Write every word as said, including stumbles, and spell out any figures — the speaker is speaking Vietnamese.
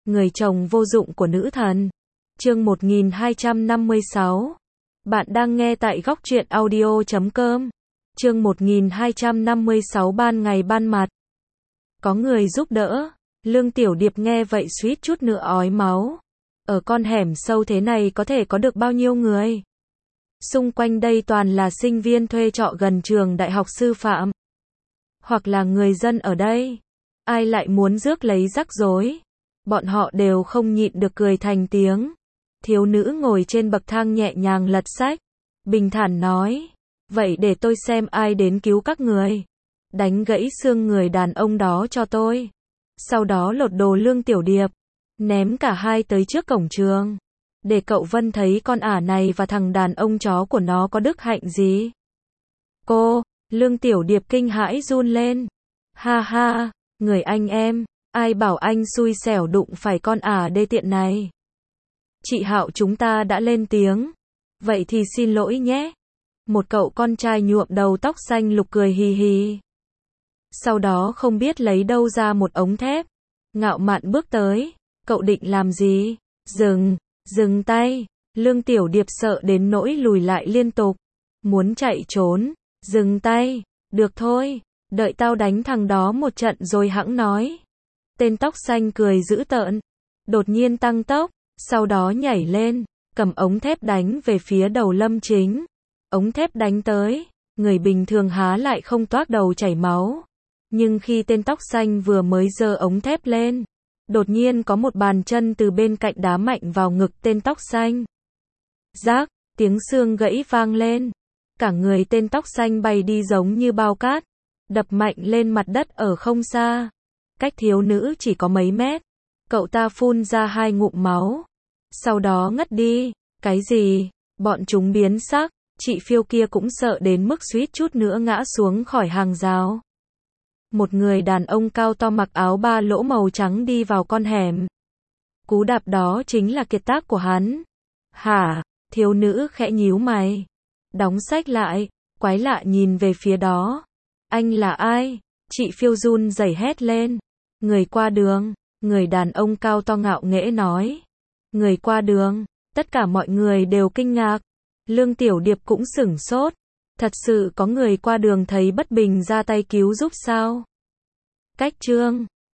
Người chồng vô dụng của nữ thần. Chương một nghìn hai trăm năm mươi sáu. Bạn đang nghe tại góc truyện audio chấm com. Chương một nghìn hai trăm năm mươi sáu ban ngày ban mặt. Có người giúp đỡ. Lương Tiểu Điệp nghe vậy suýt chút nữa ói máu. Ở con hẻm sâu thế này có thể có được bao nhiêu người? Xung quanh đây toàn là sinh viên thuê trọ gần trường đại học sư phạm. Hoặc là người dân ở đây. Ai lại muốn rước lấy rắc rối? Bọn họ đều không nhịn được cười thành tiếng. Thiếu nữ ngồi trên bậc thang nhẹ nhàng lật sách. Bình thản nói. Vậy để tôi xem ai đến cứu các người. Đánh gãy xương người đàn ông đó cho tôi. Sau đó lột đồ Lương Tiểu Điệp. Ném cả hai tới trước cổng trường. Để cậu Vân thấy con ả này và thằng đàn ông chó của nó có đức hạnh gì. Cô, Lương Tiểu Điệp kinh hãi run lên. Ha ha, người anh em, ai bảo anh xui xẻo đụng phải con ả đê tiện này. Chị Hạo chúng ta đã lên tiếng. Vậy thì xin lỗi nhé. Một cậu con trai nhuộm đầu tóc xanh lục cười hì hì. Sau đó không biết lấy đâu ra một ống thép. Ngạo mạn bước tới. Cậu định làm gì? Dừng, dừng tay. Lương Tiểu Điệp sợ đến nỗi lùi lại liên tục. Muốn chạy trốn. Dừng tay. Được thôi. Đợi tao đánh thằng đó một trận rồi hẵng nói. Tên tóc xanh cười dữ tợn. Đột nhiên tăng tốc. Sau đó nhảy lên. Cầm ống thép đánh về phía đầu Lâm Chính. Ống thép đánh tới. Người bình thường há lại không toát đầu chảy máu. Nhưng khi tên tóc xanh vừa mới giơ ống thép lên. Đột nhiên có một bàn chân từ bên cạnh đá mạnh vào ngực tên tóc xanh. Rác, tiếng xương gãy vang lên. Cả người tên tóc xanh bay đi giống như bao cát. Đập mạnh lên mặt đất ở không xa. Cách thiếu nữ chỉ có mấy mét. Cậu ta phun ra hai ngụm máu. Sau đó ngất đi. Cái gì? Bọn chúng biến sắc. Chị Phiêu kia cũng sợ đến mức suýt chút nữa ngã xuống khỏi hàng rào. Một người đàn ông cao to mặc áo ba lỗ màu trắng đi vào con hẻm. Cú đạp đó chính là kiệt tác của hắn. Hả? Thiếu nữ khẽ nhíu mày. Đóng sách lại, quái lạ nhìn về phía đó. Anh là ai? Chị Phiêu run rẩy hét lên. Người qua đường, người đàn ông cao to ngạo nghễ nói. Người qua đường, tất cả mọi người đều kinh ngạc. Lương Tiểu Điệp cũng sửng sốt. Thật sự có người qua đường thấy bất bình ra tay cứu giúp sao? Cách chương